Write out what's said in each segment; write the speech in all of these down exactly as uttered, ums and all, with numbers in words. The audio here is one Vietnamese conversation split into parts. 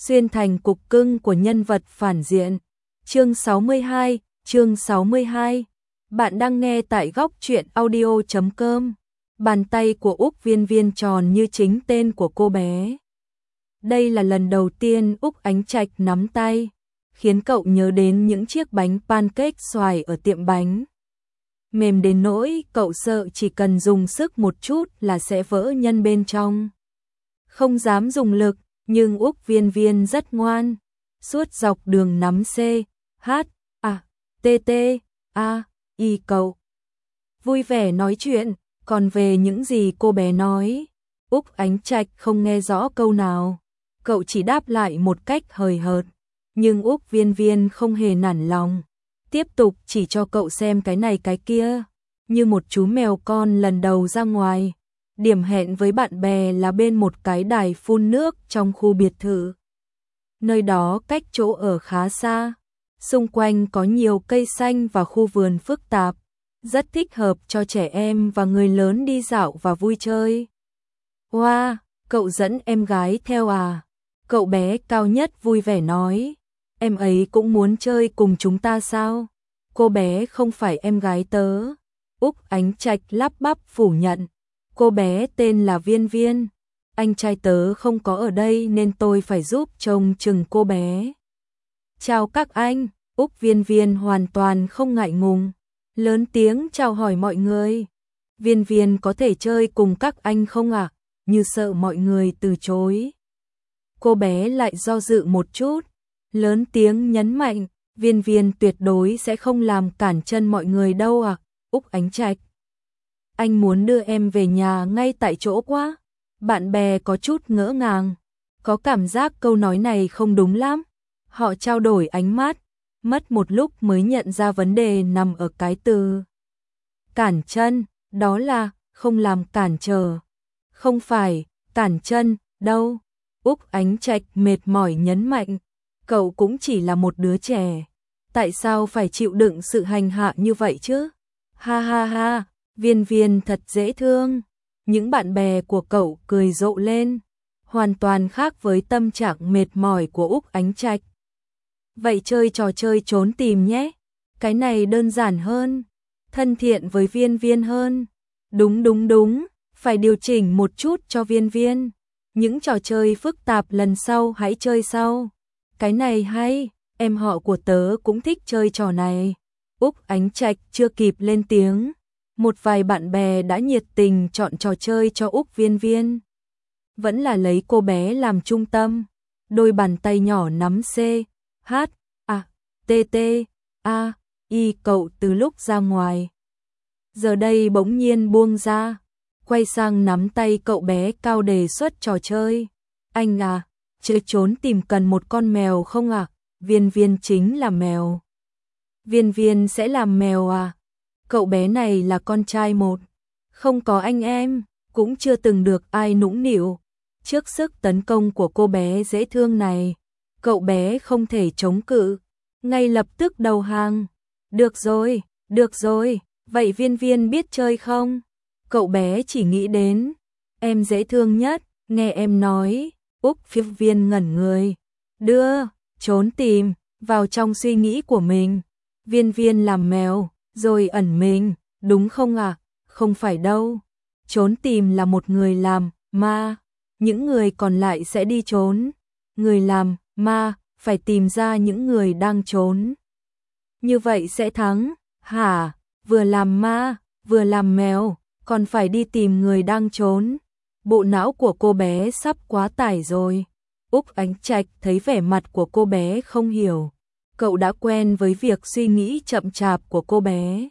xuyên thành cục cưng của nhân vật phản diện. Chương sáu mươi hai, chương sáu mươi hai. Bạn đang nghe tại góc truyện audio chấm com. Bàn tay của Úc Viên Viên tròn như chính tên của cô bé. Đây là lần đầu tiên Úc Ánh Trạch nắm tay, khiến cậu nhớ đến những chiếc bánh pancake xoài ở tiệm bánh. Mềm đến nỗi cậu sợ chỉ cần dùng sức một chút là sẽ vỡ nhân bên trong. Không dám dùng lực, nhưng Úc Viên Viên rất ngoan. Suốt dọc đường nắm C, H, A, T, T, A, I cậu. Vui vẻ nói chuyện, còn về những gì cô bé nói, Úc Ánh Trạch không nghe rõ câu nào. Cậu chỉ đáp lại một cách hời hợt, nhưng Úc Viên Viên không hề nản lòng. Tiếp tục chỉ cho cậu xem cái này cái kia, như một chú mèo con lần đầu ra ngoài. Điểm hẹn với bạn bè là bên một cái đài phun nước trong khu biệt thự. Nơi đó cách chỗ ở khá xa, xung quanh có nhiều cây xanh và khu vườn phức tạp, rất thích hợp cho trẻ em và người lớn đi dạo và vui chơi. Wow, cậu dẫn em gái theo à? Cậu bé cao nhất vui vẻ nói. Em ấy cũng muốn chơi cùng chúng ta sao? Cô bé không phải em gái tớ. Úc Ánh Trạch lắp bắp phủ nhận. Cô bé tên là Viên Viên. Anh trai tớ không có ở đây nên tôi phải giúp trông chừng cô bé. Chào các anh. Úc Viên Viên hoàn toàn không ngại ngùng, lớn tiếng chào hỏi mọi người. Viên Viên có thể chơi cùng các anh không ạ? À? Như sợ mọi người từ chối. Cô bé lại do dự một chút, lớn tiếng nhấn mạnh, Viên Viên tuyệt đối sẽ không làm cản chân mọi người đâu ạ. À? Úc Ánh Trạch, anh muốn đưa em về nhà ngay tại chỗ quá. Bạn bè có chút ngỡ ngàng, có cảm giác câu nói này không đúng lắm. Họ trao đổi ánh mắt, mất một lúc mới nhận ra vấn đề nằm ở cái từ cản chân, đó là không làm cản trở. Không phải cản chân đâu. Úc Ánh Trạch mệt mỏi nhấn mạnh, cậu cũng chỉ là một đứa trẻ, tại sao phải chịu đựng sự hành hạ như vậy chứ? Ha ha ha, Viên Viên thật dễ thương. Những bạn bè của cậu cười rộ lên, hoàn toàn khác với tâm trạng mệt mỏi của Úc Ánh Trạch. Vậy chơi trò chơi trốn tìm nhé, cái này đơn giản hơn, thân thiện với Viên Viên hơn. Đúng đúng đúng, phải điều chỉnh một chút cho Viên Viên. Những trò chơi phức tạp lần sau hãy chơi sau. Cái này hay, em họ của tớ cũng thích chơi trò này. Úc Ánh Trạch chưa kịp lên tiếng, một vài bạn bè đã nhiệt tình chọn trò chơi cho Úc Viên Viên. Vẫn là lấy cô bé làm trung tâm, đôi bàn tay nhỏ nắm C, H, A, T, T, A, I cậu từ lúc ra ngoài. Giờ đây bỗng nhiên buông ra, quay sang nắm tay cậu bé cao đề xuất trò chơi. Anh à, chơi trốn tìm cần một con mèo không à? Viên Viên chính là mèo. Viên Viên sẽ làm mèo à? Cậu bé này là con trai một, không có anh em, cũng chưa từng được ai nũng nịu. Trước sức tấn công của cô bé dễ thương này, cậu bé không thể chống cự, ngay lập tức đầu hàng. Được rồi, được rồi, vậy Viên Viên biết chơi không? Cậu bé chỉ nghĩ đến, em dễ thương nhất, nghe em nói. Úc Viên Viên ngẩn người, đưa, trốn tìm, vào trong suy nghĩ của mình. Viên Viên làm mèo, rồi ẩn mình, đúng không ạ? À? Không phải đâu, trốn tìm là một người làm, ma, những người còn lại sẽ đi trốn. Người làm, ma, phải tìm ra những người đang trốn. Như vậy sẽ thắng, hả? Vừa làm ma, vừa làm mèo, còn phải đi tìm người đang trốn. Bộ não của cô bé sắp quá tải rồi. Úc Ánh Trạch thấy vẻ mặt của cô bé không hiểu. Cậu đã quen với việc suy nghĩ chậm chạp của cô bé.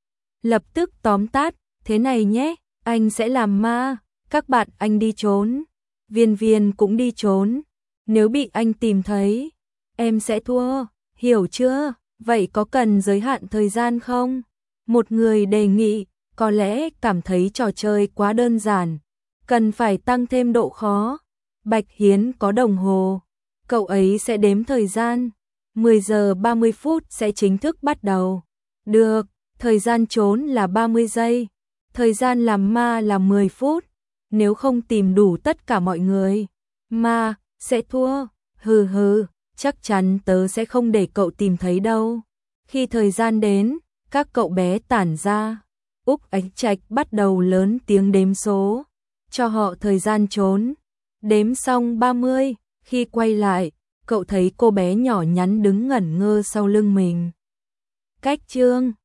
Lập tức tóm tắt, thế này nhé, anh sẽ làm ma, các bạn anh đi trốn. Viên Viên cũng đi trốn. Nếu bị anh tìm thấy, em sẽ thua, hiểu chưa? Vậy có cần giới hạn thời gian không? Một người đề nghị, có lẽ cảm thấy trò chơi quá đơn giản, cần phải tăng thêm độ khó. Bạch Hiến có đồng hồ, cậu ấy sẽ đếm thời gian. mười giờ ba mươi phút sẽ chính thức bắt đầu. Được, thời gian trốn là ba mươi giây, thời gian làm ma là mười phút. Nếu không tìm đủ tất cả mọi người, ma sẽ thua. Hừ hừ, chắc chắn tớ sẽ không để cậu tìm thấy đâu. Khi thời gian đến, các cậu bé tản ra. Úc Ánh Trạch bắt đầu lớn tiếng đếm số, cho họ thời gian trốn. Đếm xong ba mươi, khi quay lại, cậu thấy cô bé nhỏ nhắn đứng ngẩn ngơ sau lưng mình. Cách Trương